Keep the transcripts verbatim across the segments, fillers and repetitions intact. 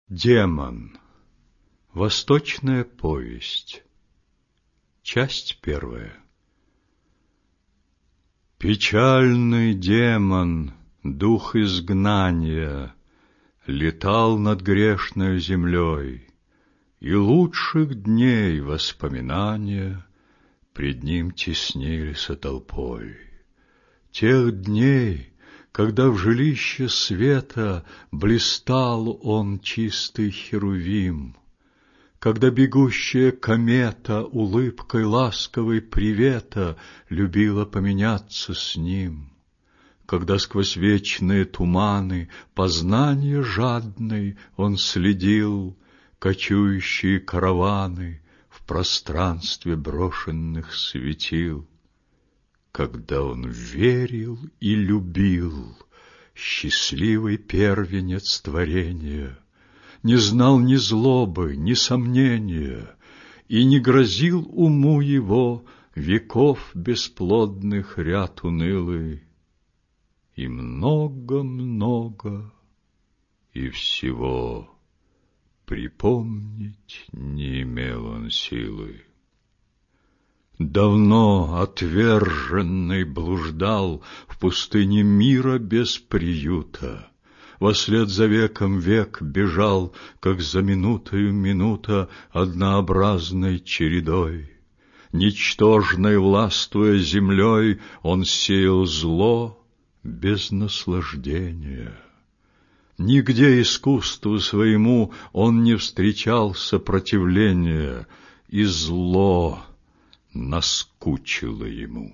Демон. Восточная повесть. Часть первая. Печальный демон, дух изгнания, летал над грешною землей, и лучших дней воспоминания пред ним теснились толпой. Тех дней, когда в жилище света блистал он чистый херувим, когда бегущая комета улыбкой ласковой привета любила поменяться с ним, когда сквозь вечные туманы познания жадной он следил кочующие караваны в пространстве брошенных светил. Когда он верил и любил, счастливый первенец творения, не знал ни злобы, ни сомнения, и не грозил уму его веков бесплодных ряд унылый. И много-много, и всего припомнить не имел он силы. Давно отверженный блуждал в пустыне мира без приюта, вослед за веком век бежал, как за минутою минута однообразной чередой. Ничтожной властвуя землей, он сеял зло без наслаждения. Нигде искусству своему он не встречал сопротивления, и зло наскучило ему.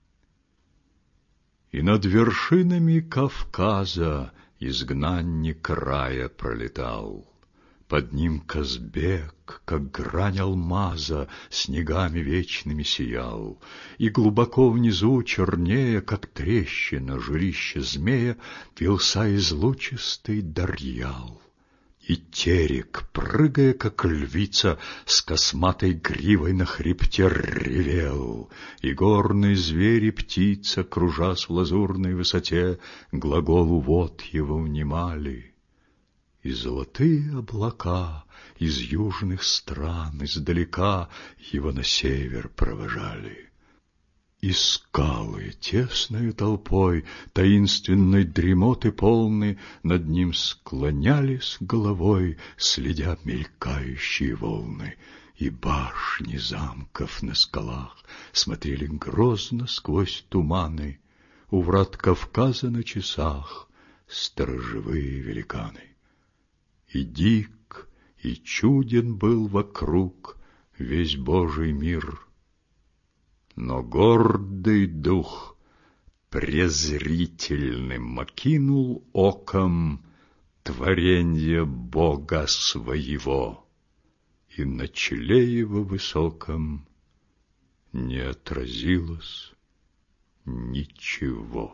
И над вершинами Кавказа изгнанник рая пролетал. Под ним Казбек, как грань алмаза, снегами вечными сиял, и глубоко внизу, чернее, как трещина жилища змея, вился излучистый Дарьял. И терек, прыгая, как львица, с косматой гривой на хребте ревел, и горные звери птица, кружась в лазурной высоте, глаголу вод его внимали. И золотые облака из южных стран издалека его на север провожали. И скалы тесною толпой таинственной дремоты полны над ним склонялись головой, следя мелькающие волны. И башни замков на скалах смотрели грозно сквозь туманы. У врат Кавказа на часах сторожевые великаны. И дик, и чуден был вокруг весь Божий мир. Но гордый дух презрительным окинул оком творенье Бога своего, и на челе его высоком не отразилось ничего.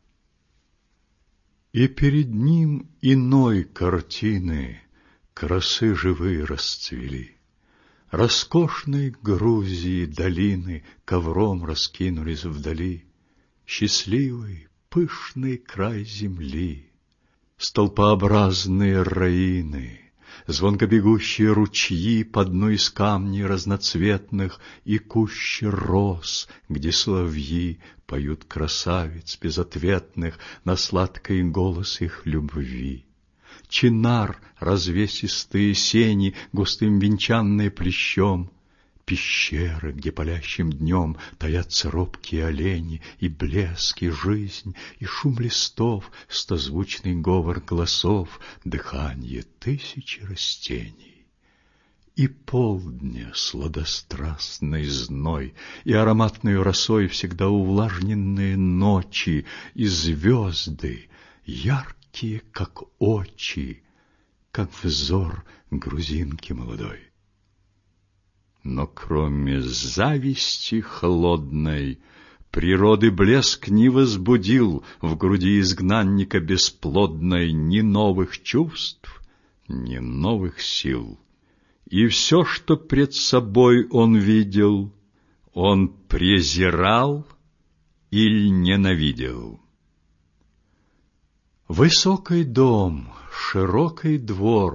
И перед ним иной картины красы живые расцвели. Роскошной Грузии долины ковром раскинулись вдали, счастливый, пышный край земли, столпообразные раины, звонко бегущие ручьи по дну из камней разноцветных и кущи роз, где соловьи поют красавиц безответных на сладкий голос их любви. Чинар, развесистые сени, густым венчанные плещом, пещеры, где палящим днем таятся робкие олени, и блеск, и жизнь, и шум листов, стозвучный говор голосов, дыхание тысячи растений. И полдня сладострастный зной, и ароматной росой всегда увлажненные ночи, и звезды яркие, как очи, как взор грузинки молодой. Но кроме зависти холодной природы блеск не возбудил в груди изгнанника бесплодной ни новых чувств, ни новых сил. И все, что пред собой он видел, он презирал или ненавидел. Высокий дом, широкий двор,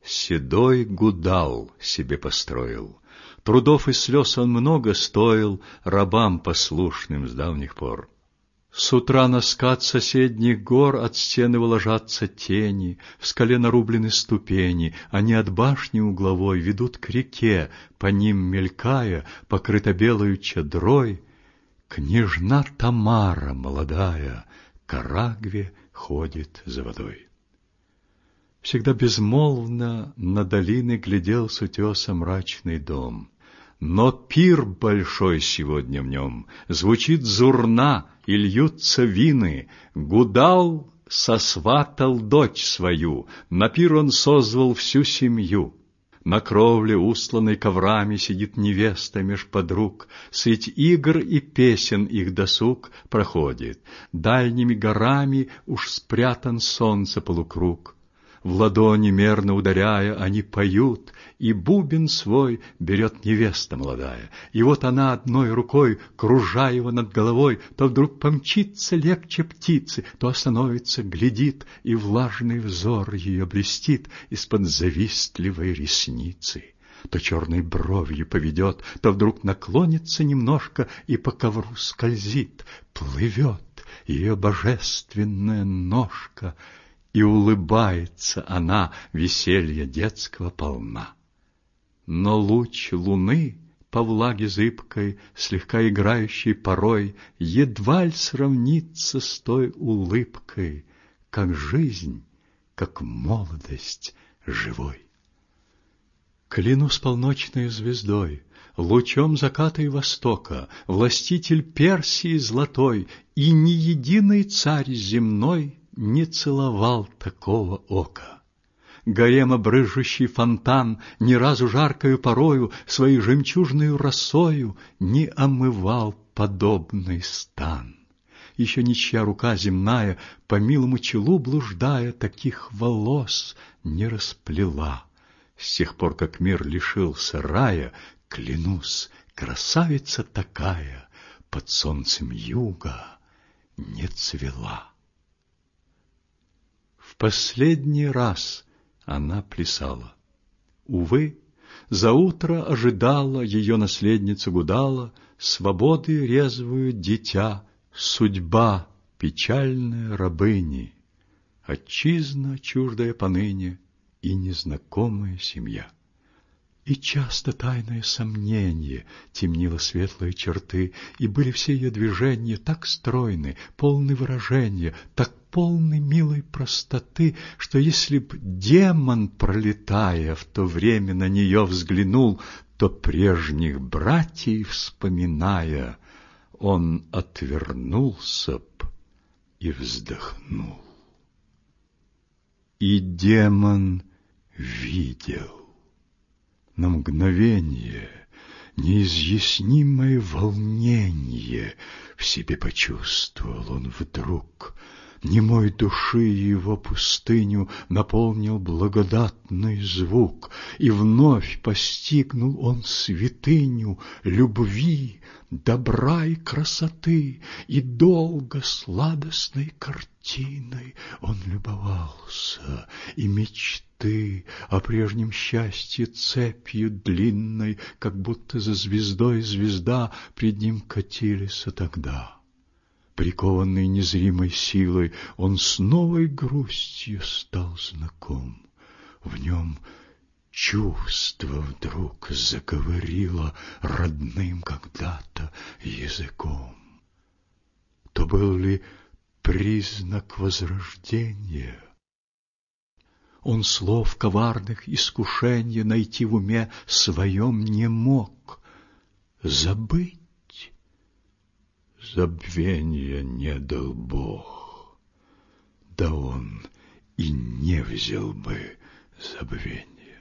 седой гудал себе построил. Трудов и слез он много стоил рабам послушным с давних пор. С утра на скат соседних гор от стены ложатся тени, в скале нарублены ступени, они от башни угловой ведут к реке, по ним мелькая, покрыта белою чадрой. Княжна Тамара молодая к Арагве ходит за водой. Всегда безмолвно на долины глядел с утеса мрачный дом. Но пир большой сегодня в нем, звучит зурна и льются вины. Гудал сосватал дочь свою, на пир он созвал всю семью. На кровле, устланной коврами, сидит невеста меж подруг. Средь игр и песен их досуг проходит. Дальними горами уж спрятан солнце полукруг. В ладони, мерно ударяя, они поют, и бубен свой берет невеста молодая. И вот она одной рукой, кружа его над головой, то вдруг помчится легче птицы, то остановится, глядит, и влажный взор ее блестит из-под завистливой ресницы. То черной бровью поведет, то вдруг наклонится немножко и по ковру скользит, плывет ее божественная ножка, и улыбается она, веселья детского полна. Но луч луны по влаге зыбкой, слегка играющей порой, едва ль сравнится с той улыбкой, как жизнь, как молодость живой. Клянусь полночной звездой, лучом заката и востока, властитель Персии золотой, и ни единый царь земной не целовал такого ока. Гарема брызжущий фонтан ни разу жаркою порою своей жемчужною росою не омывал подобный стан. Еще ничья рука земная, по милому челу блуждая, таких волос не расплела. С тех пор, как мир лишился рая, клянусь, красавица такая под солнцем юга не цвела. В последний раз она плясала. Увы, заутро ожидала ее наследница гудала, свободы резвую дитя, судьба печальная рабыни, отчизна чуждая поныне и незнакомая семья. И часто тайное сомнение темнило светлые черты, и были все ее движения так стройны, полны выражения, так полны милой простоты, что если б демон, пролетая в то время, на нее взглянул, то прежних братьев вспоминая, он отвернулся б и вздохнул. И демон видел. На мгновение неизъяснимое волнение в себе почувствовал он вдруг. Немой души его пустыню наполнил благодатный звук, и вновь постигнул он святыню любви, добра и красоты, и долго сладостной картиной он любовался, и мечты о прежнем счастье цепью длинной, как будто за звездой звезда, пред ним катились тогда. Прикованный незримой силой, он с новой грустью стал знаком. В нем чувство вдруг заговорило родным когда-то языком. То был ли признак возрождения? Он слов коварных искушенья найти в уме своем не мог. Забыть? Забвенья не дал Бог, да он и не взял бы забвенья.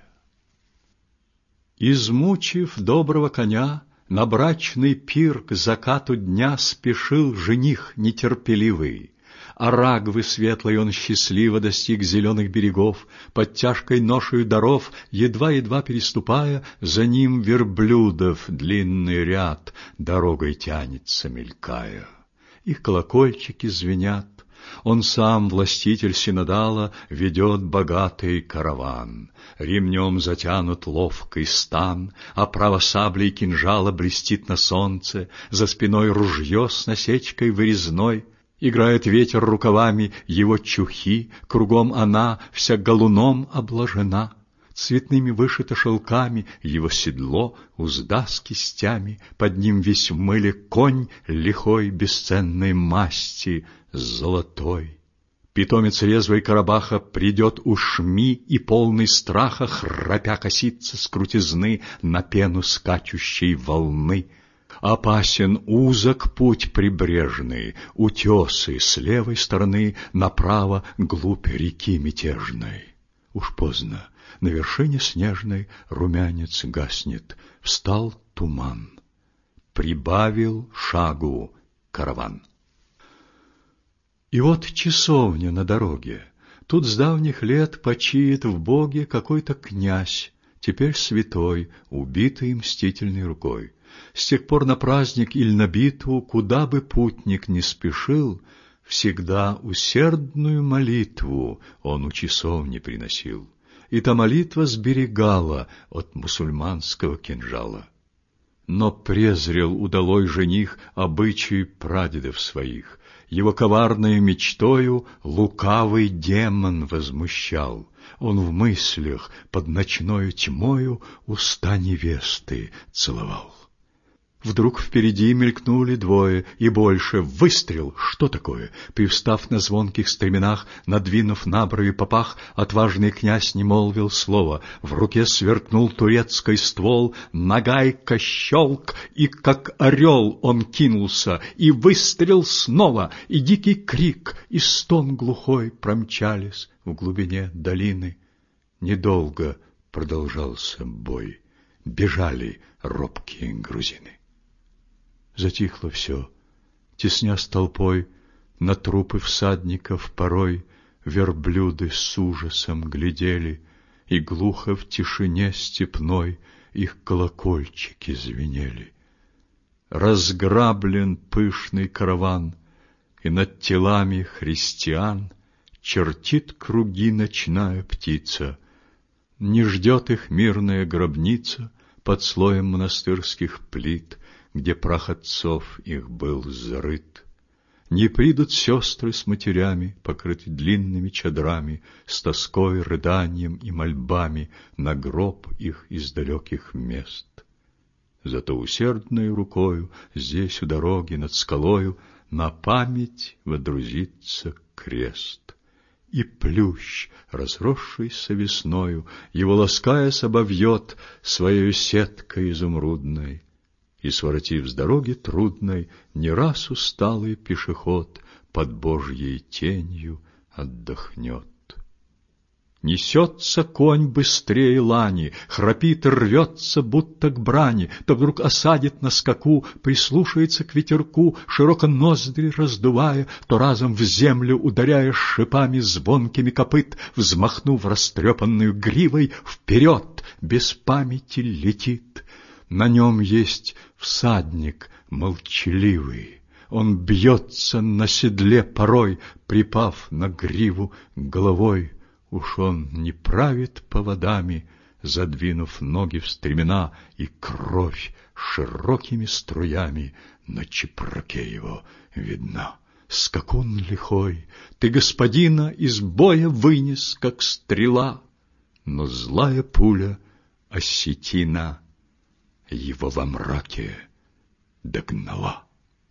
Измучив доброго коня, на брачный пир к закату дня спешил жених нетерпеливый. Арагвы светлой он счастливо достиг зеленых берегов, под тяжкой ношею даров, едва-едва переступая, за ним верблюдов длинный ряд дорогой тянется, мелькая. Их колокольчики звенят, Он сам, властитель синодала, ведет богатый караван. Ремнем затянут ловкий стан, а право саблей кинжала блестит на солнце, за спиной ружье с насечкой вырезной. Играет ветер рукавами его чухи, кругом она вся галуном обложена. Цветными вышито шелками его седло, узда с кистями, под ним весь в мыле конь лихой бесценной масти золотой. Питомец резвый Карабаха придет у Шми и полный страха, храпя косится с крутизны на пену скачущей волны. Опасен узок путь прибрежный, утесы с левой стороны, направо глубь реки мятежной. Уж поздно, на вершине снежной румянец гаснет, встал туман. Прибавил шагу караван. И вот часовня на дороге. Тут с давних лет почиет в Боге какой-то князь, теперь святой, убитый мстительной рукой. С тех пор на праздник или на битву, куда бы путник ни спешил, всегда усердную молитву он у часовни приносил. И та молитва сберегала от мусульманского кинжала. Но презрел удалой жених обычай прадедов своих. Его коварной мечтою лукавый демон возмущал. Он в мыслях под ночною тьмою уста невесты целовал. Вдруг впереди мелькнули двое, и больше. Выстрел! Что такое? Привстав на звонких стременах, надвинув на брови попах, отважный князь не молвил слова. В руке сверкнул турецкий ствол, нагайка щелк, и как орел он кинулся, и выстрел снова, и дикий крик, и стон глухой промчались в глубине долины. Недолго продолжался бой, бежали робкие грузины. Затихло все, тесня с толпой, на трупы всадников порой верблюды с ужасом глядели, и глухо в тишине степной их колокольчики звенели. Разграблен пышный караван, и над телами христиан чертит круги ночная птица. Не ждет их мирная гробница под слоем монастырских плит, где прах отцов их был зарыт. Не придут сестры с матерями, покрыты длинными чадрами, с тоской, рыданием и мольбами на гроб их из далеких мест. Зато усердной рукою здесь у дороги над скалою на память водрузится крест. И плющ, разросшийся весною, его ласкаясь обовьет своею сеткой изумрудной. И, своротив с дороги трудной, не раз усталый пешеход под Божьей тенью отдохнет. Несется конь быстрее лани, храпит и рвется, будто к брани, то вдруг осадит на скаку, прислушается к ветерку, широко ноздри раздувая, то разом в землю ударяя шипами звонкими копыт, взмахнув растрепанную гривой, вперед без памяти летит. На нем есть всадник молчаливый, он бьется на седле порой, припав на гриву головой. Уж он не правит поводами, задвинув ноги в стремена, и кровь широкими струями на чепраке его видна. Скакун лихой, ты господина из боя вынес, как стрела, но злая пуля осетина его во мраке догнала.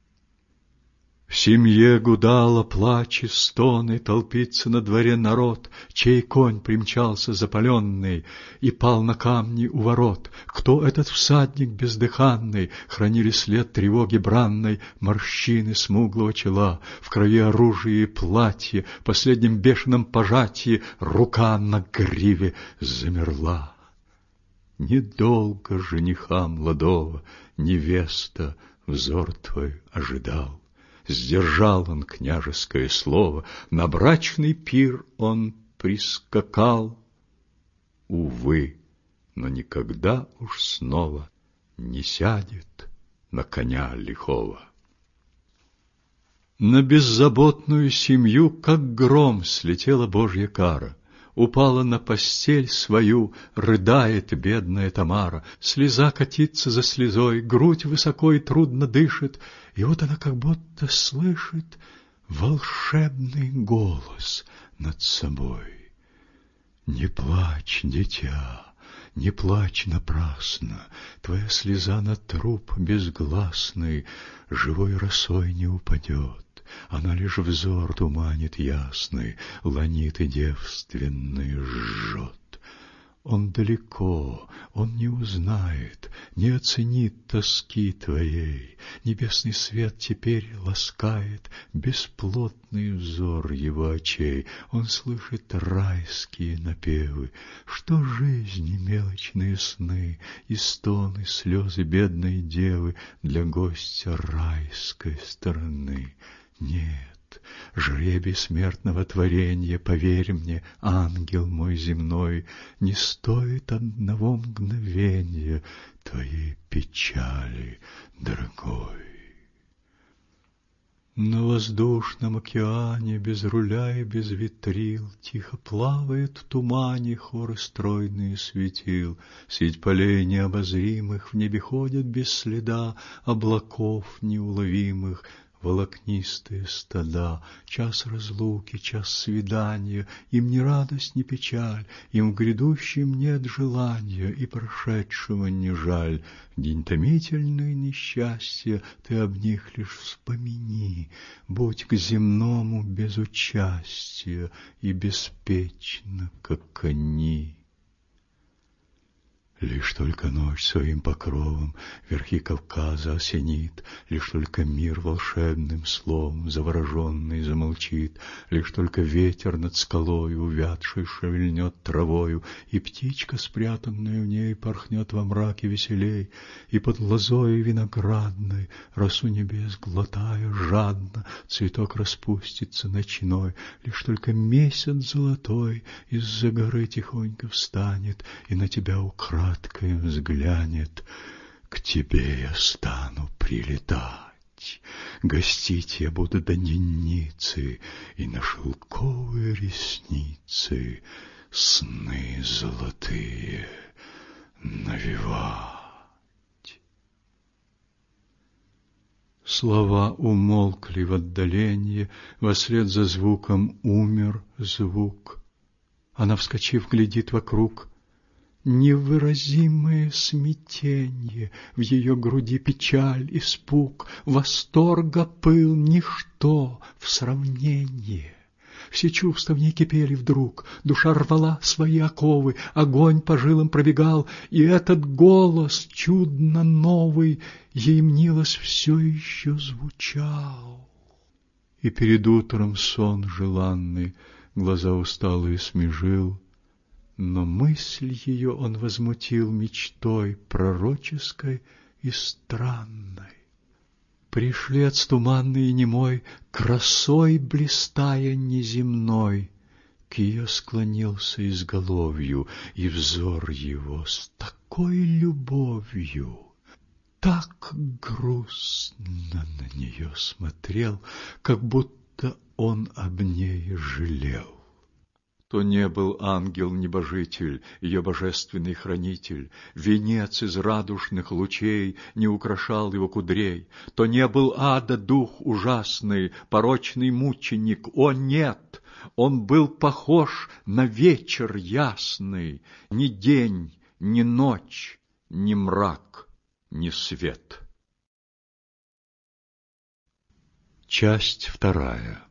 В семье гудало плач и стоны, толпится на дворе народ, чей конь примчался запаленный и пал на камни у ворот. Кто этот всадник бездыханный? Хранили след тревоги бранной морщины смуглого чела, в крови оружие и платье, в последнем бешеном пожатии рука на гриве замерла. Недолго жениха молодого невеста взор твой ожидал. Сдержал он княжеское слово, на брачный пир он прискакал. Увы, но никогда уж снова не сядет на коня лихого. На беззаботную семью, как гром, слетела Божья кара. Упала на постель свою, рыдает бедная Тамара. Слеза катится за слезой, грудь высоко и трудно дышит, и вот она как будто слышит волшебный голос над собой. Не плачь, дитя, не плачь напрасно, твоя слеза на труп безгласный живой росой не упадет. Она лишь взор туманит ясный, ланит и девственный жжет. Он далеко, он не узнает, не оценит тоски твоей. Небесный свет теперь ласкает бесплотный взор его очей. Он слышит райские напевы, что жизни мелочные сны и стоны, слезы бедной девы для гостя райской стороны. Нет, жребий смертного творенья, поверь мне, ангел мой земной, не стоит одного мгновенья твоей печали, дорогой. На воздушном океане без руля и без ветрил тихо плавает в тумане хоры стройные светил. Средь полей необозримых в небе ходят без следа облаков неуловимых волокнистые стада. Час разлуки, час свидания, им ни радость, ни печаль, им в грядущем нет желания, и прошедшего не жаль. День томительный несчастья, ты об них лишь вспомини, будь к земному без участия и беспечно, как они. Лишь только ночь своим покровом верхи Кавказа осенит, лишь только мир волшебным словом завороженный замолчит, лишь только ветер над скалой увядшей шевельнет травою, и птичка, спрятанная в ней, порхнет во мраке веселей, и под лозой виноградной, росу небес глотая жадно, цветок распустится ночной, лишь только месяц золотой из-за горы тихонько встанет и на тебя украдет, краткой взглянет. К тебе я стану прилетать, гостить я буду до денницы, и на шелковые ресницы сны золотые навевать. Слова умолкли в отдалении, вослед за звуком умер звук. Она, вскочив, глядит вокруг. Невыразимое смятенье, в ее груди печаль, испуг, восторга пыл, ничто в сравнении. Все чувства в ней кипели вдруг, душа рвала свои оковы, огонь по жилам пробегал, и этот голос чудно новый ей мнилось все еще звучал. И перед утром сон желанный глаза усталые смежил, но мысль ее он возмутил мечтой пророческой и странной. Пришлец туманный и немой, красой блистая неземной, к ее склонился изголовью, и взор его с такой любовью, так грустно на нее смотрел, как будто он об ней жалел. То не был ангел-небожитель, ее божественный хранитель, венец из радужных лучей не украшал его кудрей, то не был ада дух ужасный, порочный мученик, о нет, он был похож на вечер ясный, ни день, ни ночь, ни мрак, ни свет. Часть вторая.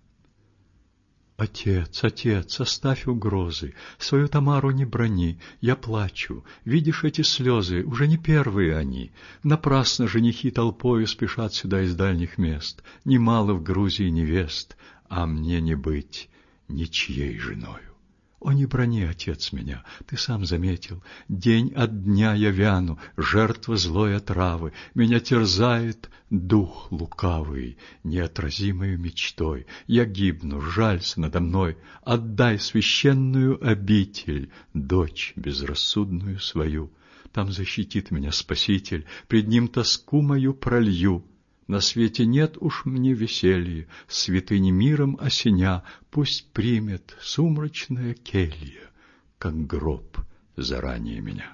Отец, отец, оставь угрозы, свою Тамару не брони, я плачу, видишь эти слезы, уже не первые они. Напрасно женихи толпою спешат сюда из дальних мест, немало в Грузии невест, а мне не быть ничьей женою. О, не брони, отец, меня, ты сам заметил, день от дня я вяну, жертва злой отравы, меня терзает дух лукавый, неотразимой мечтой. Я гибну, жалься надо мной, отдай священную обитель, дочь безрассудную свою. Там защитит меня Спаситель, пред ним тоску мою пролью. На свете нет уж мне веселья, святыни миром осеня, пусть примет сумрачная келья, как гроб заранее меня.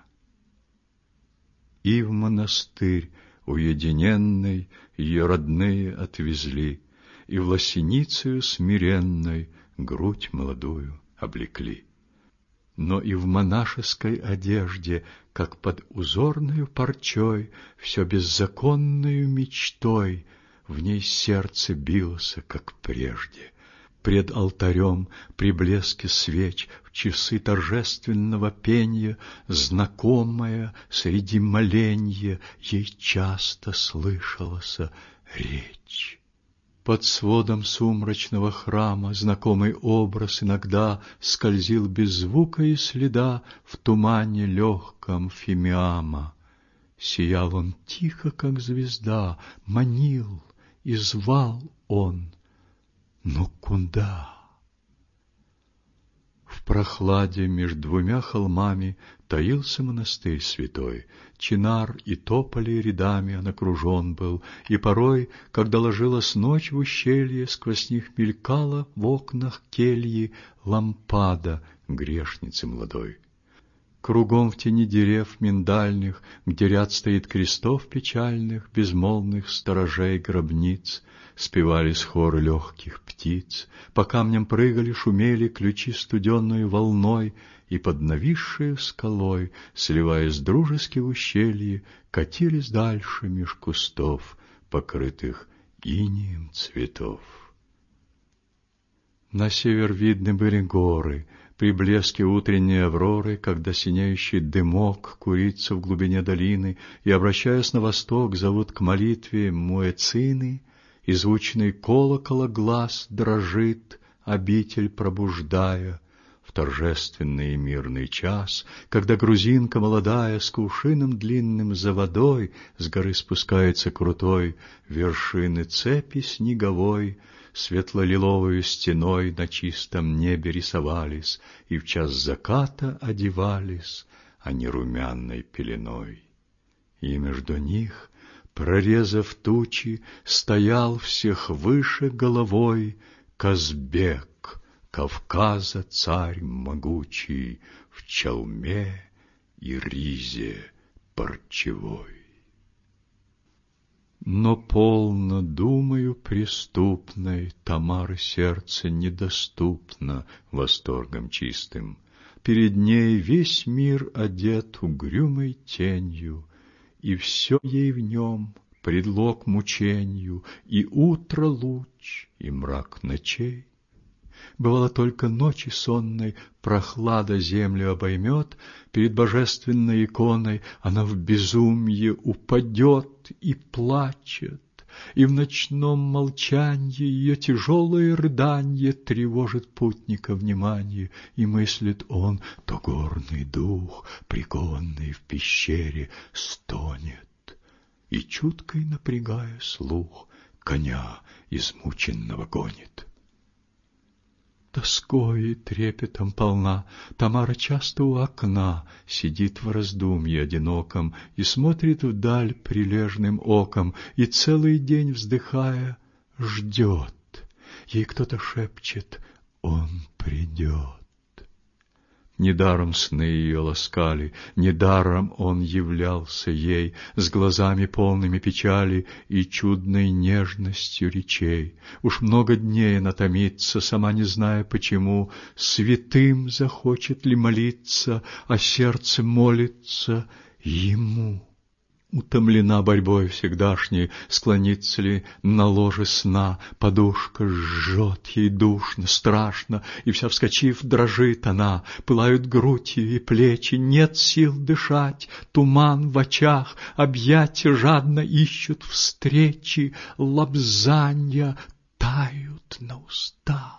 И в монастырь уединенный ее родные отвезли, и в лосиницею смиренной грудь молодую облекли. Но и в монашеской одежде, как под узорною парчой, все беззаконною мечтой в ней сердце билось, как прежде. Пред алтарем, при блеске свеч, в часы торжественного пенья, знакомая среди моленья ей часто слышалась речь. Под сводом сумрачного храма знакомый образ иногда скользил без звука и следа в тумане легком фимиама. Сиял он тихо, как звезда, манил и звал он, но куда? В прохладе между двумя холмами таился монастырь святой. Чинар и тополи рядами он окружен был, и порой, когда ложилась ночь в ущелье, сквозь них мелькала в окнах кельи лампада грешницы молодой. Кругом в тени дерев миндальных, где ряд стоит крестов печальных, безмолвных сторожей гробниц, спевались хоры легких птиц, по камням прыгали, шумели ключи студенной волной, и под нависшей скалой, сливаясь дружески в ущелье, катились дальше меж кустов, покрытых инеем цветов. На север видны были горы, при блеске утренней авроры, когда синеющий дымок курится в глубине долины, и, обращаясь на восток, зовут к молитве муэцины, и звучный колокола глаз дрожит, обитель пробуждая, в торжественный и мирный час, когда грузинка молодая с кувшином длинным за водой с горы спускается крутой, вершины цепи снеговой светло-лиловою стеной на чистом небе рисовались и в час заката одевались они румяной пеленой. И между них, прорезав тучи, стоял всех выше головой Казбек, Кавказа царь могучий, в чалме и ризе парчевой. Но полно, думаю, преступной Тамары сердце недоступно восторгом чистым. Перед ней весь мир одет угрюмой тенью, и все ей в нем предлог мученью, и утро луч, и мрак ночей. Бывало, только ночи сонной прохлада землю обоймет, перед божественной иконой она в безумье упадет и плачет, и в ночном молчанье ее тяжелое рыданье тревожит путника внимание, и мыслит он, то горный дух, прикованный в пещере, стонет, и чуткой напрягая слух, коня измученного гонит. Тоской и трепетом полна, Тамара часто у окна сидит в раздумье одиноком и смотрит вдаль прилежным оком, и целый день, вздыхая, ждет. Ей кто-то шепчет: он придет. Недаром сны ее ласкали, недаром он являлся ей с глазами полными печали и чудной нежностью речей. Уж много дней она томится, сама не зная почему, святым захочет ли молиться, а сердце молится ему. Утомлена борьбой всегдашней, склонится ли на ложе сна, подушка жжет ей душно, страшно, и вся вскочив дрожит она, пылают грудь и плечи, нет сил дышать, туман в очах, объятия жадно ищут встречи, лобзанья тают на устах.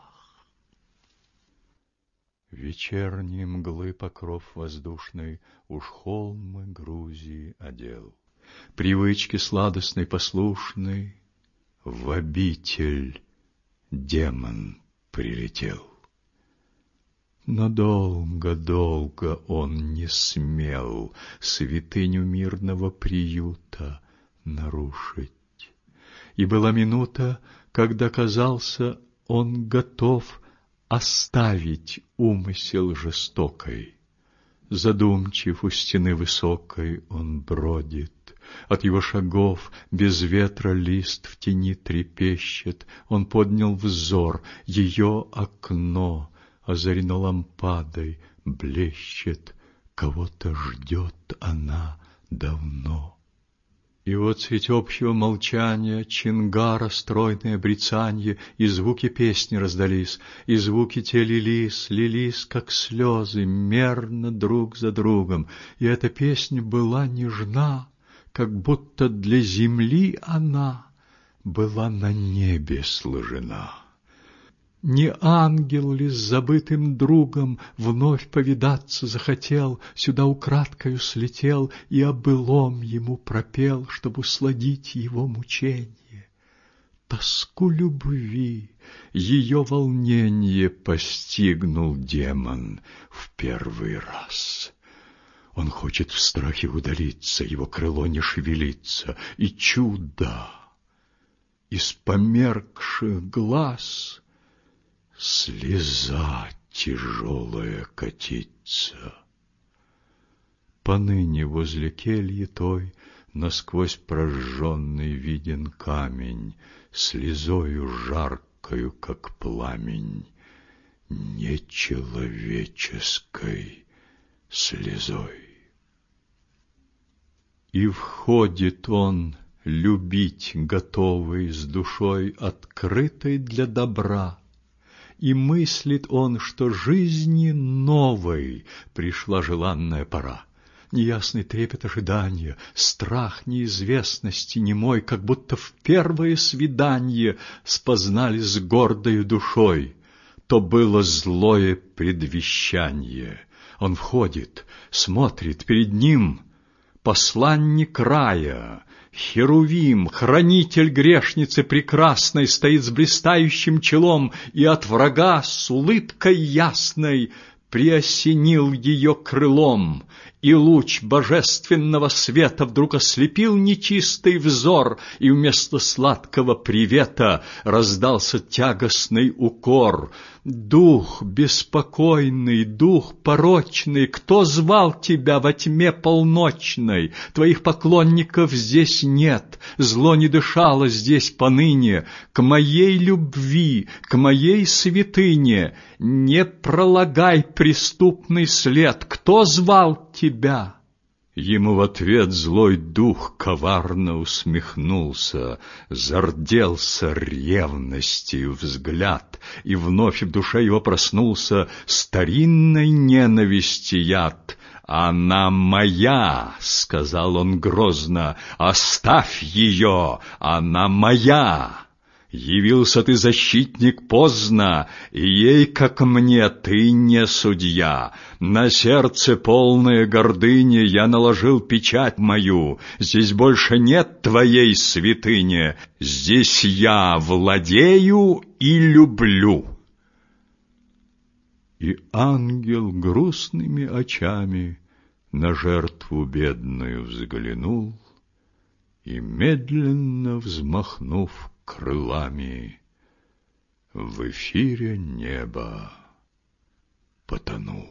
Вечерней мглы покров воздушный уж холмы Грузии одел. Привычки сладостной послушной в обитель демон прилетел. Но долго-долго он не смел святыню мирного приюта нарушить. И была минута, когда казался он готов оставить умысел жестокой. Задумчив у стены высокой он бродит, от его шагов без ветра лист в тени трепещет. Он поднял взор, ее окно озарено лампадой блещет, кого-то ждет она давно. И вот средь общего молчания чингара стройное брецанье, и звуки песни раздались, и звуки те лились, лились, как слезы, мерно друг за другом. И эта песня была нежна, как будто для земли она была на небе сложена. Не ангел ли с забытым другом вновь повидаться захотел, сюда украдкою слетел и о былом ему пропел, чтобы усладить его мученье? Тоску любви, ее волнение постигнул демон в первый раз. Он хочет в страхе удалиться, его крыло не шевелится, и чудо! Из померкших глаз слеза тяжелая катится. Поныне возле кельи той насквозь прожженный виден камень, слезою жаркою, как пламень, нечеловеческой слезой. И входит он, любить готовый, с душой открытой для добра, и мыслит он, что жизни новой пришла желанная пора. Неясный трепет ожидания, страх неизвестности немой, как будто в первое свидание спознали с гордою душой. То было злое предвещание. Он входит, смотрит, перед ним посланник рая, Херувим, хранитель грешницы прекрасной, стоит с блистающим челом и от врага с улыбкой ясной приосенил ее крылом, и луч божественного света вдруг ослепил нечистый взор, и вместо сладкого привета раздался тягостный укор. Дух беспокойный, дух порочный, кто звал тебя во тьме полночной? Твоих поклонников здесь нет, зло не дышало здесь поныне. К моей любви, к моей святыне не пролагай преступный след. Кто звал тебя? Ему в ответ злой дух коварно усмехнулся, зарделся ревностью взгляд, и вновь в душе его проснулся старинной ненависти яд. «Она моя!» — сказал он грозно, — «оставь ее! Она моя!» Явился ты, защитник, поздно, и ей, как мне, ты не судья. На сердце полное гордыни я наложил печать мою. Здесь больше нет твоей святыни, здесь я владею и люблю. И ангел грустными очами на жертву бедную взглянул и, медленно взмахнув крылами, в эфире неба потонул.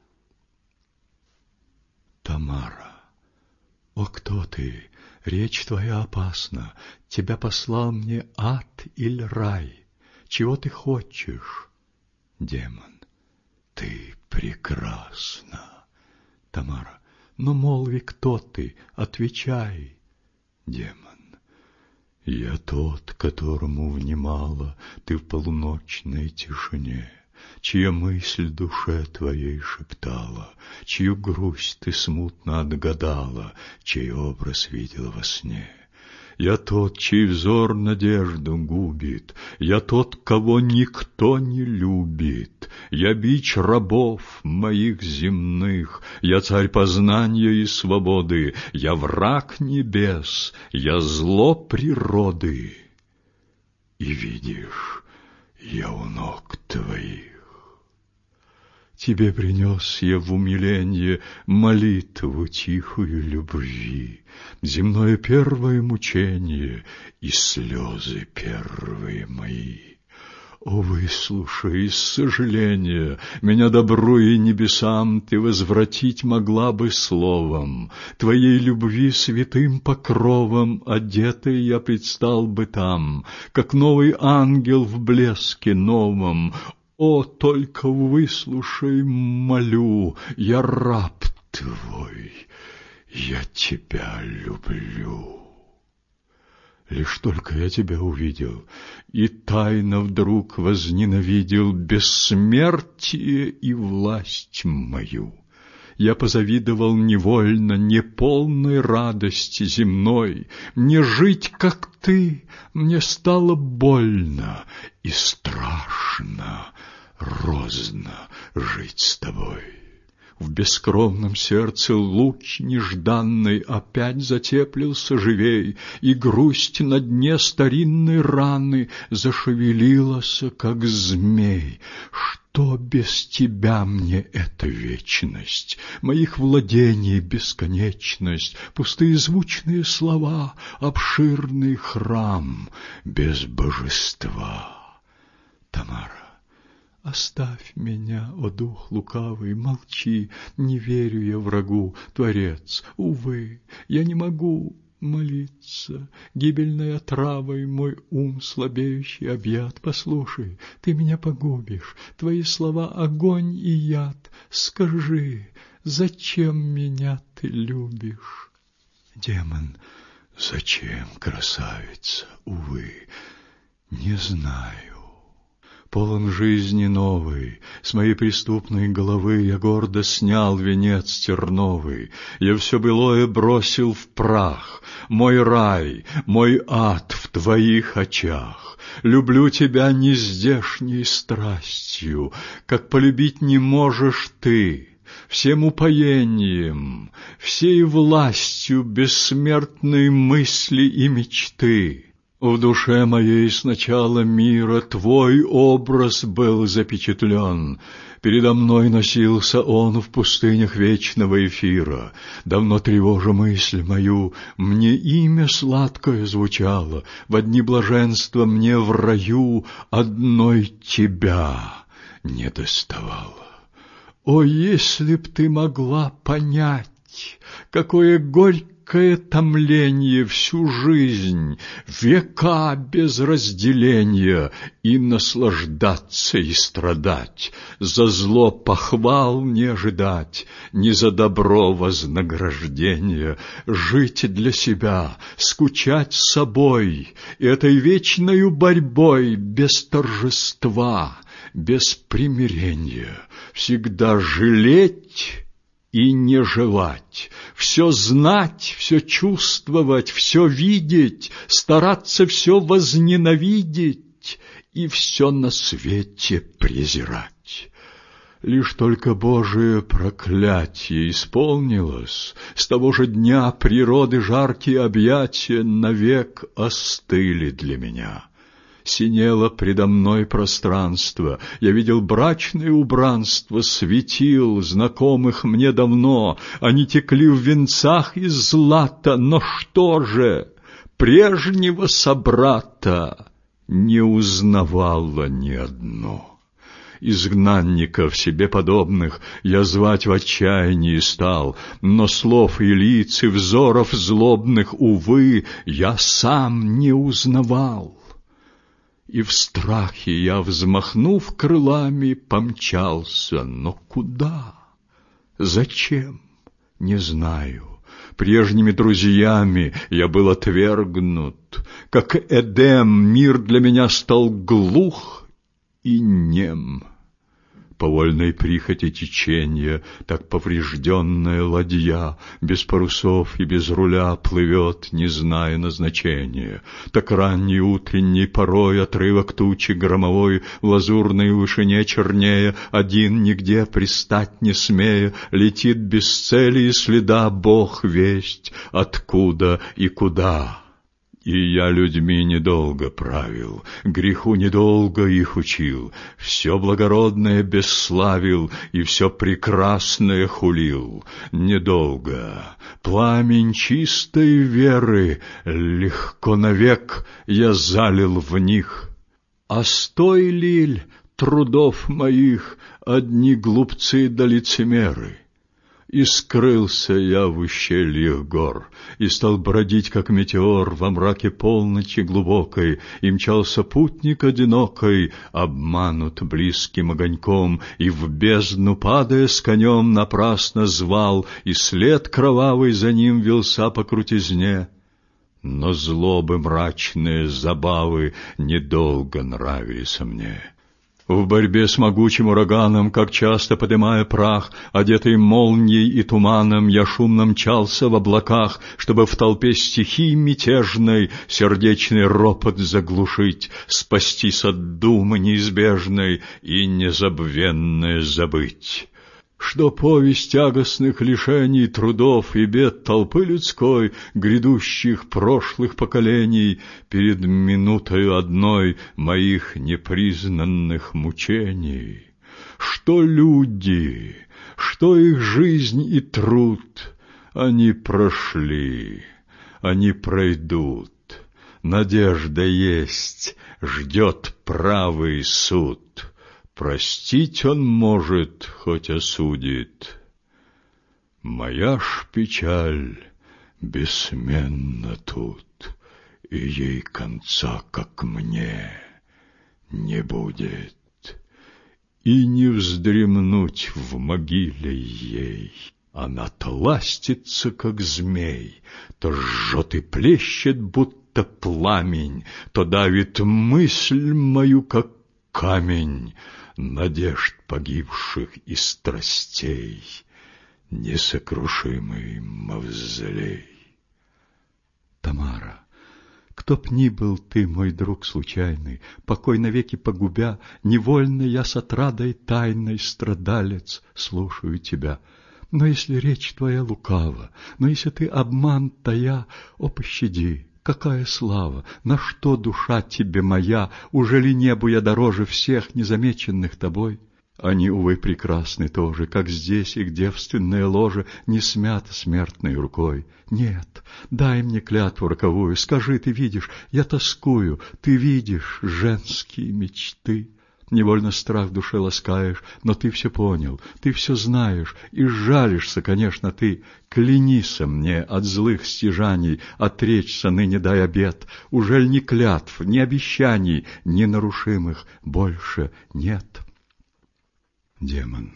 Тамара, о, кто ты? Речь твоя опасна. Тебя послал мне ад или рай? Чего ты хочешь? Демон, ты прекрасна. Тамара, но молви, кто ты? Отвечай. Демон, я тот, которому внимала ты в полуночной тишине, чья мысль душе твоей шептала, чью грусть ты смутно отгадала, чей образ видела во сне. Я тот, чей взор надежду губит, я тот, кого никто не любит. Я бич рабов моих земных, я царь познания и свободы, я враг небес, я зло природы. И видишь, я у ног твоих. Тебе принес я в умиленье молитву тихую любви, земное первое мучение и слезы первые мои. О, выслушай из сожаления, меня добру и небесам ты возвратить могла бы словом. Твоей любви святым покровом одетый я предстал бы там, как новый ангел в блеске новом. О, только выслушай, молю, я раб твой, я тебя люблю. Лишь только я тебя увидел, и тайно вдруг возненавидел бессмертие и власть мою. Я позавидовал невольно неполной радости земной. Мне жить, как ты, мне стало больно и страшно, розно жить с тобой. В бескровном сердце луч нежданный опять затеплился живей, и грусть на дне старинной раны зашевелилась, как змей. Что без тебя мне эта вечность, моих владений бесконечность, пустые звучные слова, обширный храм без божества? Тамара, оставь меня, о дух лукавый, молчи, не верю я врагу, Творец, увы, я не могу молиться, гибельной отравой мой ум слабеющий объят. Послушай, ты меня погубишь, твои слова огонь и яд. Скажи, зачем меня ты любишь? Демон, зачем, красавица, увы, не знаю. Полон жизни новой, с моей преступной головы я гордо снял венец терновый, я все былое бросил в прах, мой рай, мой ад в твоих очах. Люблю тебя нездешней страстью, как полюбить не можешь ты, всем упоением, всей властью бессмертной мысли и мечты. В душе моей с начала мира твой образ был запечатлен. Передо мной носился он в пустынях вечного эфира. Давно тревожа мысль мою, мне имя сладкое звучало. В дни блаженства мне в раю одной тебя не доставало. О, если б ты могла понять, какое горькое Какое томление всю жизнь, века без разделения, и наслаждаться и страдать, за зло похвал не ожидать, не за добро вознаграждения, жить для себя, скучать с собой, и этой вечною борьбой без торжества, без примирения, всегда жалеть и не желать, все знать, все чувствовать, все видеть, стараться все возненавидеть и все на свете презирать. Лишь только Божие проклятие исполнилось, с того же дня природы жаркие объятия навек остыли для меня. Синело предо мной пространство, я видел брачное убранство светил, знакомых мне давно, они текли в венцах из злата, но что же, прежнего собрата не узнавало ни одно. Изгнанников себе подобных я звать в отчаянии стал, но слов и лиц и взоров злобных, увы, я сам не узнавал. И в страхе я, взмахнув крылами, помчался, но куда? Зачем? Не знаю. Прежними друзьями я был отвергнут. Как Эдем, мир для меня стал глух и нем. По вольной прихоти течения, так поврежденная ладья, без парусов и без руля плывет, не зная назначения. Так ранней утренней порой отрывок тучи громовой в лазурной вышине чернея, один нигде пристать не смея, летит без цели и следа Бог весть, откуда и куда. И я людьми недолго правил, греху недолго их учил, все благородное бесславил и все прекрасное хулил. Недолго пламень чистой веры легко навек я залил в них. А стой, лиль, трудов моих одни глупцы да лицемеры. И скрылся я в ущельях гор, и стал бродить, как метеор, во мраке полночи глубокой, и мчался путник одинокой, обманут близким огоньком, и в бездну, падая с конем, напрасно звал, и след кровавый за ним вился по крутизне. Но злобы мрачные забавы недолго нравились мне. В борьбе с могучим ураганом, как часто подымая прах, одетый молнией и туманом, я шумно мчался в облаках, чтобы в толпе стихий мятежной сердечный ропот заглушить, спастись от думы неизбежной и незабвенное забыть. Что повесть тягостных лишений, трудов и бед толпы людской, грядущих прошлых поколений, перед минутою одной моих непризнанных мучений? Что люди, что их жизнь и труд, они прошли, они пройдут. Надежда есть, ждет правый суд. Простить он может, хоть осудит. Моя ж печаль бессменна тут, и ей конца, как мне, не будет. И не вздремнуть в могиле ей. Она то ластится, как змей, то жжет и плещет, будто пламень, то давит мысль мою, как камень, надежд погибших и страстей, несокрушимый мавзолей. Тамара, кто б ни был ты, мой друг случайный, покой навеки погубя, невольно я с отрадой тайной, страдалец, слушаю тебя. Но если речь твоя лукава, но если ты обман тая, о, пощади. Какая слава, на что душа тебе моя, ужели небу я дороже всех незамеченных тобой? Они, увы, прекрасны тоже, как здесь их девственное ложе не смято смертной рукой. Нет, дай мне клятву роковую, скажи, ты видишь, я тоскую, ты видишь женские мечты. Невольно страх в душе ласкаешь, но ты все понял, ты все знаешь, и жалишься, конечно, ты. Клянися мне от злых стяжаний, отречься ныне дай обет. Ужель ни клятв, ни обещаний, ни нарушимых больше нет? Демон,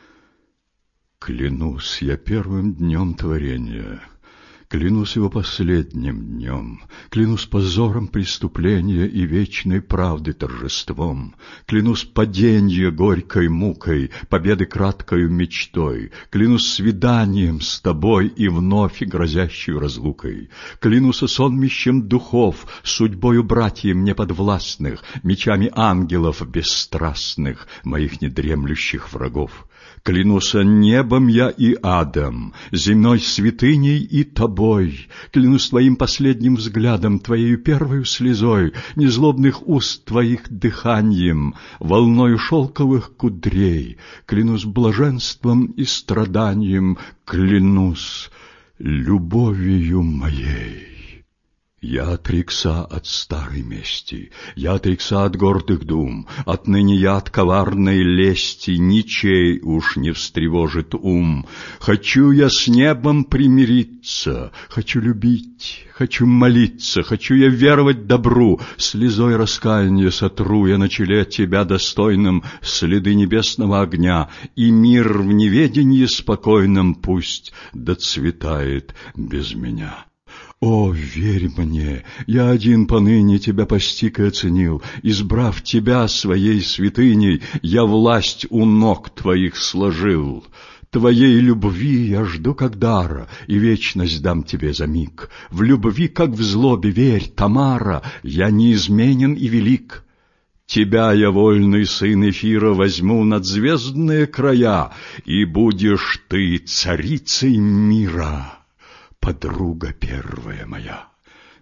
клянусь я первым днем творения, клянусь его последним днем, клянусь позором преступления и вечной правды торжеством, клянусь паденья горькой мукой, победы краткою мечтой, клянусь свиданием с тобой и вновь грозящей разлукой, клянусь сонмищем духов, судьбою братьев неподвластных, мечами ангелов бесстрастных, моих недремлющих врагов. Клянусь небом я и адом, земной святыней и тобой, клянусь твоим последним взглядом, твоею первою слезой, незлобных уст твоих дыханием, волною шелковых кудрей, клянусь блаженством и страданием, клянусь любовью моей. Я отрекся от старой мести, я отрекся от гордых дум, отныне я от коварной лести, ничей уж не встревожит ум. Хочу я с небом примириться, хочу любить, хочу молиться, хочу я веровать добру, слезой раскаяния сотру я на челе тебя достойным следы небесного огня, и мир в неведении спокойном пусть доцветает без меня. О, верь мне, я один поныне тебя постиг и оценил, избрав тебя своей святыней, я власть у ног твоих сложил. Твоей любви я жду как дара, и вечность дам тебе за миг. В любви, как в злобе, верь, Тамара, я неизменен и велик. Тебя я, вольный сын эфира, возьму над звездные края, и будешь ты царицей мира. Подруга первая моя,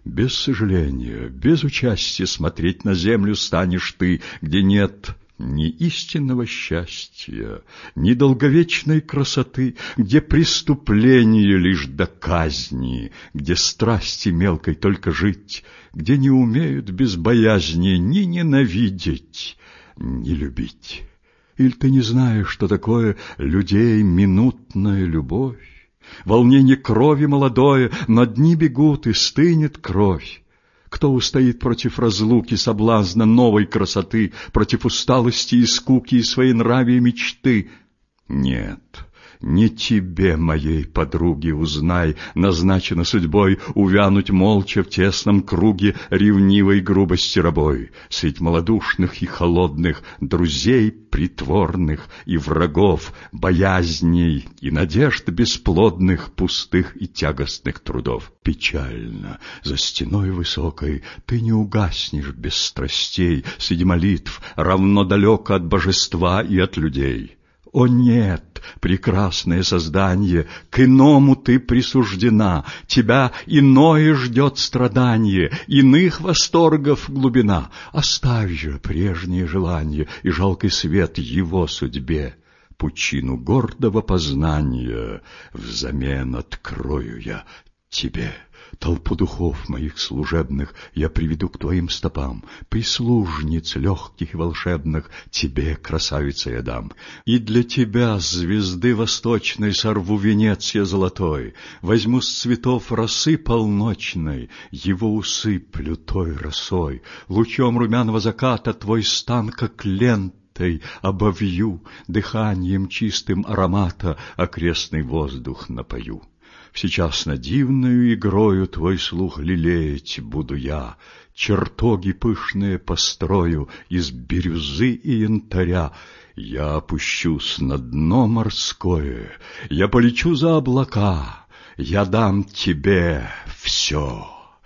Без сожаления, без участия смотреть на землю станешь ты, где нет ни истинного счастья, ни долговечной красоты, где преступление лишь до казни, где страсти мелкой только жить, где не умеют без боязни ни ненавидеть, ни любить. Или ты не знаешь, что такое людей минутная любовь? Волнение крови молодое, над дни бегут, и стынет кровь. Кто устоит против разлуки, соблазна новой красоты, против усталости и скуки и своенравия мечты? Нет, не тебе, моей подруги, узнай, назначено судьбой увянуть молча в тесном круге ревнивой грубости рабой, средь малодушных и холодных, друзей притворных и врагов, боязней и надежд бесплодных, пустых и тягостных трудов. Печально, за стеной высокой ты не угаснешь без страстей, среди молитв, равно далеко от божества и от людей. О нет, прекрасное создание, к иному ты присуждена, тебя иное ждет страдание, иных восторгов глубина. Оставь же прежние желания и жалкий свет его судьбе. Пучину гордого познания взамен открою я тебе. Толпу духов моих служебных я приведу к твоим стопам, прислужниц легких и волшебных тебе, красавица, я дам. И для тебя, звезды восточной, сорву венец я золотой, возьму с цветов росы полночной, его усыплю той росой, лучом румяного заката твой стан, как лентой, обовью, дыханием чистым аромата окрестный воздух напою. Сейчас на дивную игрою твой слух лелеять буду я, чертоги пышные построю из бирюзы и янтаря. Я опущусь на дно морское, я полечу за облака, я дам тебе все,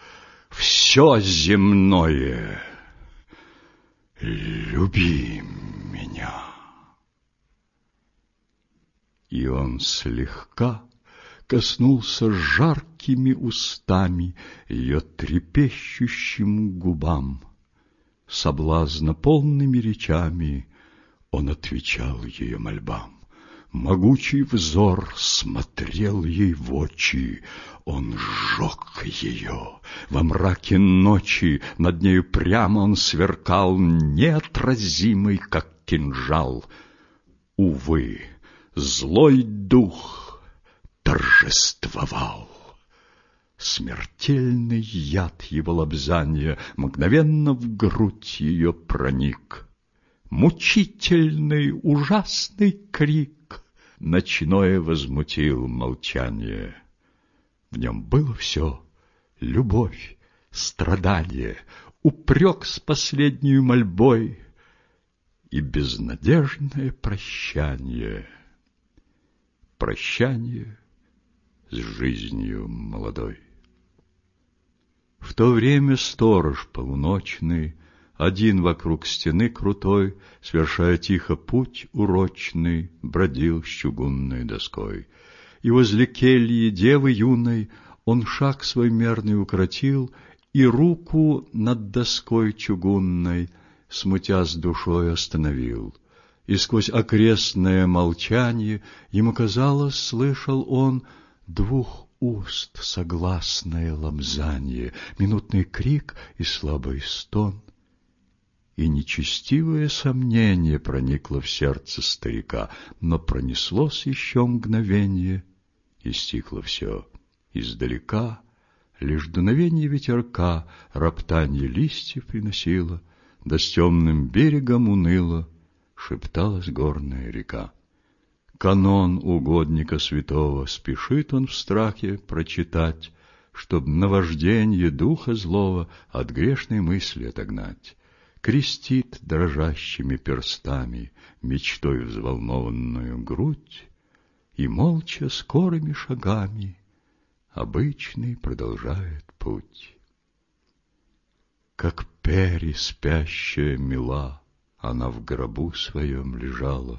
все земное. Люби меня. И он слегка коснулся жаркими устами ее трепещущим губам. Соблазна полными речами он отвечал ее мольбам. Могучий взор смотрел ей в очи, он сжег ее. Во мраке ночи над нею прямо он сверкал, неотразимый, как кинжал. Увы, злой дух торжествовал. Смертельный яд его лобзания мгновенно в грудь ее проник. Мучительный, ужасный крик ночное возмутил молчание. В нем было все — любовь, страдание, упрек с последней мольбой и безнадежное прощание. Прощание с жизнью молодой. В то время сторож полуночный, один вокруг стены крутой, свершая тихо путь урочный, бродил с чугунной доской. И возле кельи девы юной он шаг свой мерный укротил и руку над доской чугунной, смутя с душой, остановил. И сквозь окрестное молчание ему казалось, слышал он двух уст согласное лобзанье, минутный крик и слабый стон. И нечестивое сомнение проникло в сердце старика, но пронеслось еще мгновенье, и стихло все. Издалека лишь дуновенье ветерка роптанье листьев приносило, да с темным берегом уныло шепталась горная река. Канон угодника святого спешит он в страхе прочитать, чтоб наважденье духа злого от грешной мысли отогнать. Крестит дрожащими перстами мечтой взволнованную грудь и молча скорыми шагами обычный продолжает путь. Как пери спящая мила, она в гробу своем лежала,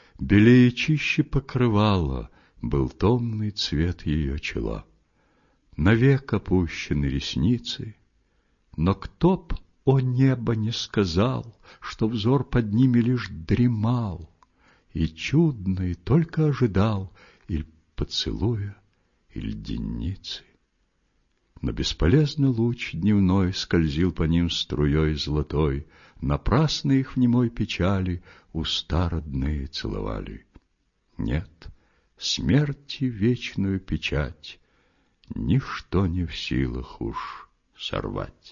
белее чище покрывала был томный цвет ее чела. навек опущены ресницы. Но кто б, о небо, не сказал, что взор под ними лишь дремал и чудно, и только ожидал иль поцелуя, иль денницы. Но бесполезно луч дневной скользил по ним струей золотой, напрасно их в немой печали уста родные целовали. Нет, смерти вечную печать ничто не в силах уж сорвать.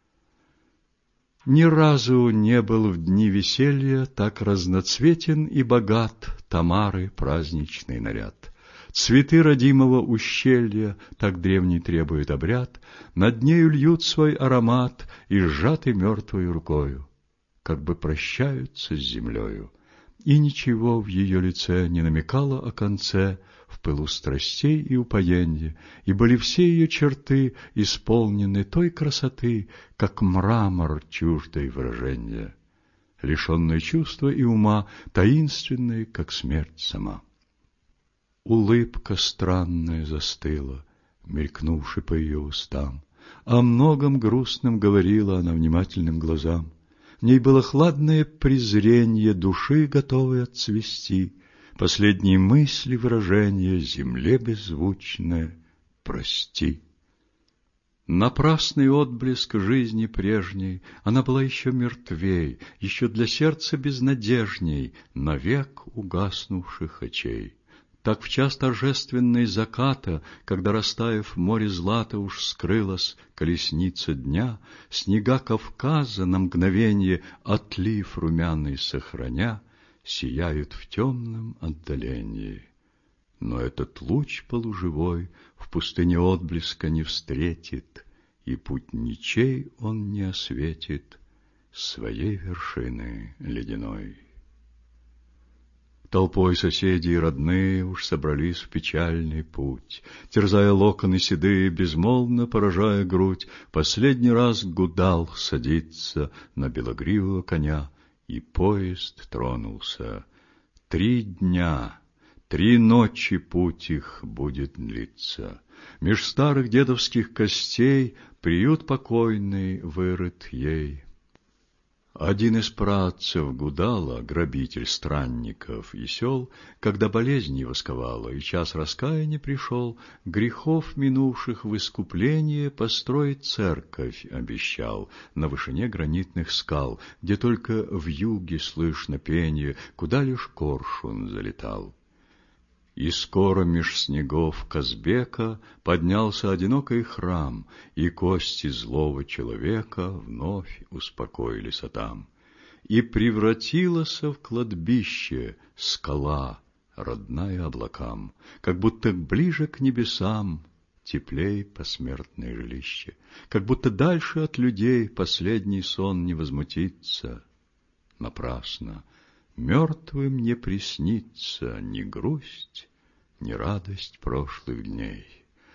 Ни разу не был в дни веселья так разноцветен и богат Тамары праздничный наряд. Цветы родимого ущелья, так древний требует обряд, над нею льют свой аромат и сжаты мертвой рукою, как бы прощаются с землею. И ничего в ее лице не намекало о конце, в пылу страстей и упоенья, и были все ее черты исполнены той красоты, как мрамор чуждой выражения, лишенной чувства и ума, таинственной, как смерть сама. Улыбка странная застыла, мелькнувши по ее устам. О многом грустном говорила она внимательным глазам. В ней было хладное презрение души, готовой отцвести, последние мысли, выражения, земле беззвучное «прости». Напрасный отблеск жизни прежней, она была еще мертвей, еще для сердца безнадежней, навек угаснувших очей. Так в час торжественный заката, когда, растаяв море злата, уж скрылась колесница дня, снега Кавказа на мгновенье, отлив румяный сохраня, сияют в темном отдалении. Но этот луч полуживой в пустыне отблеска не встретит, и путь ничей он не осветит своей вершины ледяной. Толпой соседи и родные уж собрались в печальный путь, терзая локоны седые, безмолвно поражая грудь. Последний раз гудал садиться на белогривого коня, и поезд тронулся. Три дня, три ночи путь их будет длиться. Меж старых дедовских костей приют покойный вырыт ей. Один из праотцев Гудала, грабитель странников и сел, когда болезнь его сковала и час раскаяния пришел, грехов минувших в искупление построить церковь обещал на вышине гранитных скал, где только вьюге слышно пение, куда лишь коршун залетал. И скоро меж снегов Казбека поднялся одинокий храм, и кости злого человека вновь успокоились там. И превратилась в кладбище скала, родная облакам, как будто ближе к небесам, теплей посмертное жилище, как будто дальше от людей последний сон не возмутится. Напрасно. Мертвым не приснится ни грусть, ни радость прошлых дней.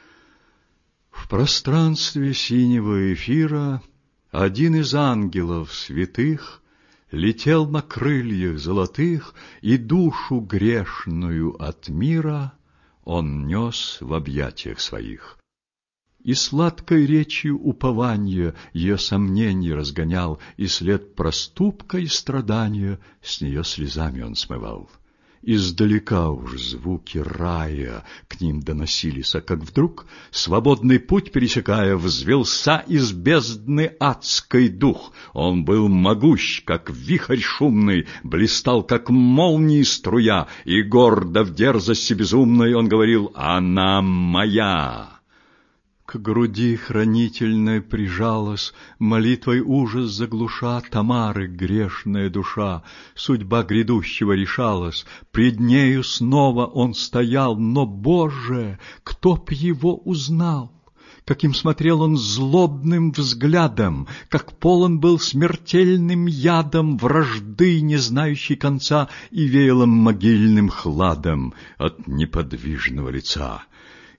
В пространстве синего эфира один из ангелов святых летел на крыльях золотых, и душу грешную от мира он нес в объятиях своих. И сладкой речью упования ее сомнений разгонял, и след проступка и страдания с нее слезами он смывал. Издалека уж звуки рая к ним доносились, а как вдруг, свободный путь пересекая, взвелся из бездны адской дух. Он был могущ, как вихрь шумный, блистал, как молнии струя, и гордо в дерзости безумной он говорил: «Она моя!» К груди хранительной прижалась, молитвой ужас заглуша, Тамары грешная душа. Судьба грядущего решалась, пред нею снова он стоял, но, Боже, кто б его узнал? Каким смотрел он злобным взглядом, как полон был смертельным ядом вражды, не знающей конца, и веялом могильным хладом от неподвижного лица.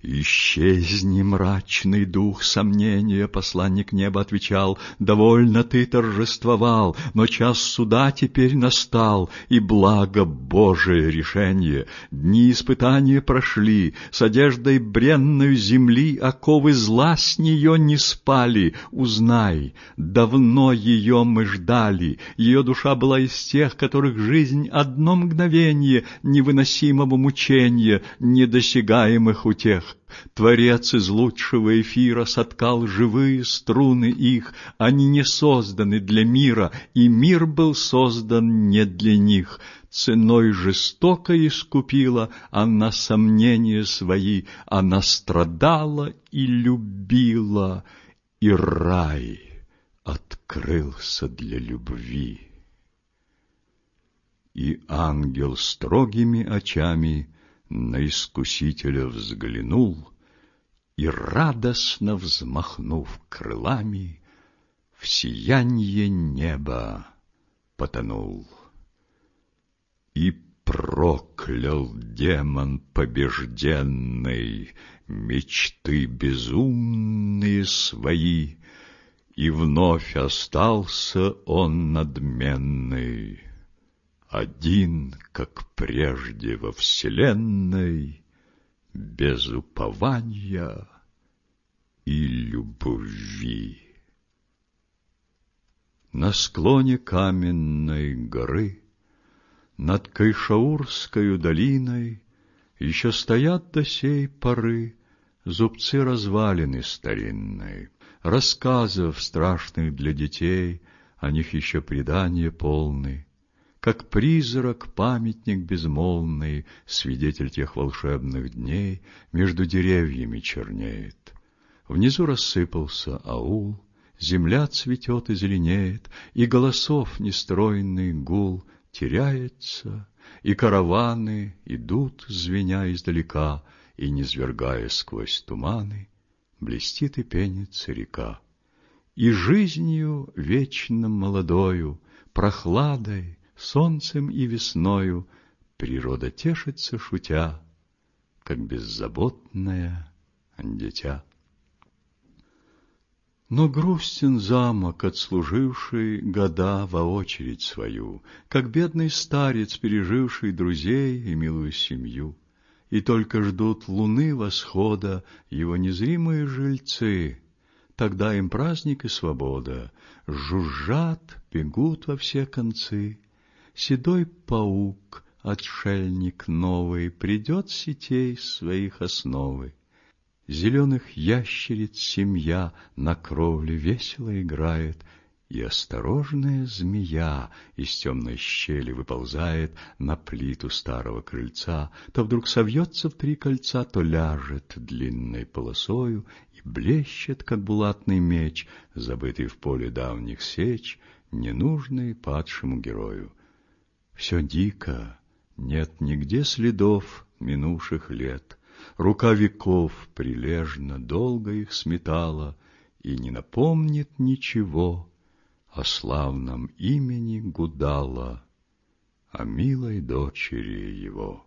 Исчезни, мрачный дух сомнения, посланник неба отвечал, довольно ты торжествовал, но час суда теперь настал, и благо Божие решение. Дни испытания прошли, с одеждой бренною земли оковы зла с нее не спали. Узнай, давно ее мы ждали, ее душа была из тех, которых жизнь одно мгновение невыносимого мучения, недосягаемых утех. Творец из лучшего эфира соткал живые струны их, они не созданы для мира, и мир был создан не для них. Ценой жестоко искупила она сомнения свои, она страдала и любила, и рай открылся для любви. И ангел строгими очами на искусителя взглянул и, радостно взмахнув крылами, в сиянье неба потонул. И проклял демон побежденный мечты безумные свои, и вновь остался он надменный, один, как прежде во вселенной, без упования и любви. На склоне каменной горы, над Кайшаурскою долиной, еще стоят до сей поры зубцы развалины старинной, рассказов страшных для детей, о них еще предания полны. Как призрак, памятник безмолвный, свидетель тех волшебных дней, между деревьями чернеет. Внизу рассыпался аул, земля цветет и зеленеет, и голосов нестройный гул теряется, и караваны идут, звеня издалека, и, низвергая сквозь туманы, блестит и пенится река. И жизнью вечно молодою, прохладой, солнцем и весною природа тешится, шутя, как беззаботное дитя. Но грустен замок, отслуживший года во очередь свою, как бедный старец, переживший друзей и милую семью. И только ждут луны восхода его незримые жильцы. Тогда им праздник и свобода, жужжат, бегут во все концы. Седой паук, отшельник новый, придет с сетей своих основы. Зеленых ящериц семья на кровле весело играет, и осторожная змея из темной щели выползает на плиту старого крыльца, то вдруг совьется в три кольца, то ляжет длинной полосою и блещет, как булатный меч, забытый в поле давних сеч, ненужный падшему герою. Все дико, нет нигде следов минувших лет. Рука веков прилежно долго их сметала и не напомнит ничего о славном имени Гудала, о милой дочери его.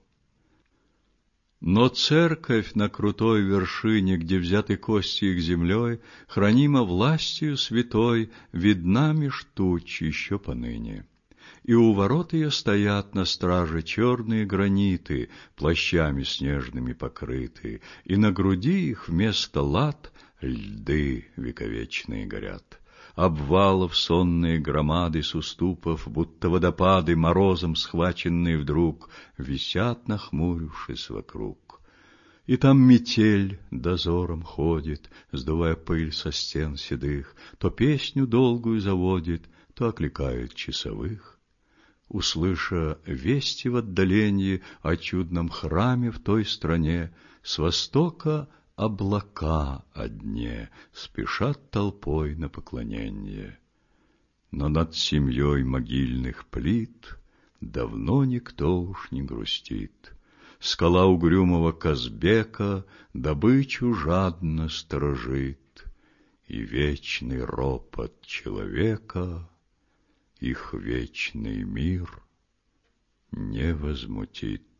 Но церковь на крутой вершине, где взяты кости их землей, хранима властью святой, видна меж туч еще поныне. И у ворот ее стоят на страже черные граниты, плащами снежными покрыты, и на груди их вместо лад льды вековечные горят. Обвалов сонные громады с уступов, будто водопады, морозом схваченные вдруг, висят, нахмурившись вокруг. И там метель дозором ходит, сдувая пыль со стен седых, то песню долгую заводит, то окликает часовых. Услыша вести в отдалении о чудном храме в той стране, с востока облака одни спешат толпой на поклонение. Но над семьей могильных плит давно никто уж не грустит. Скала угрюмого Казбека добычу жадно сторожит, и вечный ропот человека их вечный мир не возмутит.